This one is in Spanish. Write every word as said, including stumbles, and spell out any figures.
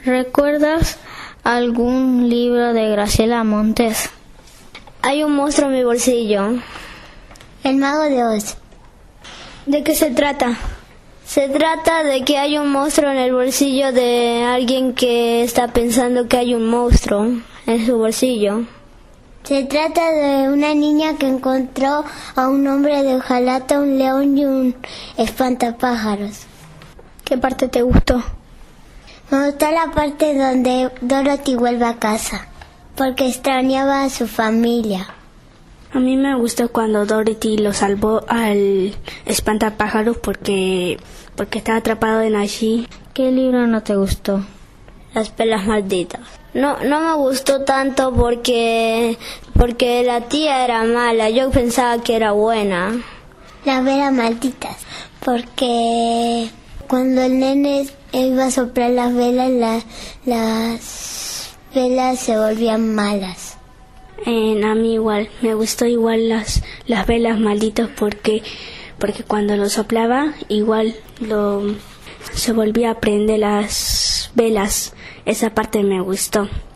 ¿Recuerdas algún libro de Graciela Montes? Hay un monstruo en mi bolsillo. El Mago de Oz. ¿De qué se trata? Se trata de que hay un monstruo en el bolsillo de alguien que está pensando que hay un monstruo en su bolsillo. Se trata de una niña que encontró a un hombre de hojalata, un león y un espantapájaros. ¿Qué parte te gustó? Me gustó la parte donde Dorothy vuelve a casa, porque extrañaba a su familia. A mí me gustó cuando Dorothy lo salvó al espantapájaros porque, porque estaba atrapado en allí. ¿Qué libro no te gustó? Las velas malditas. No, no me gustó tanto porque, porque la tía era mala. Yo pensaba que era buena. Las velas malditas, porque cuando el nene iba a soplar las velas, la, las velas se volvían malas. Eh, a mí igual, me gustó igual las, las velas malditas porque, porque cuando lo soplaba igual lo, se volvía a prender las velas. Esa parte me gustó.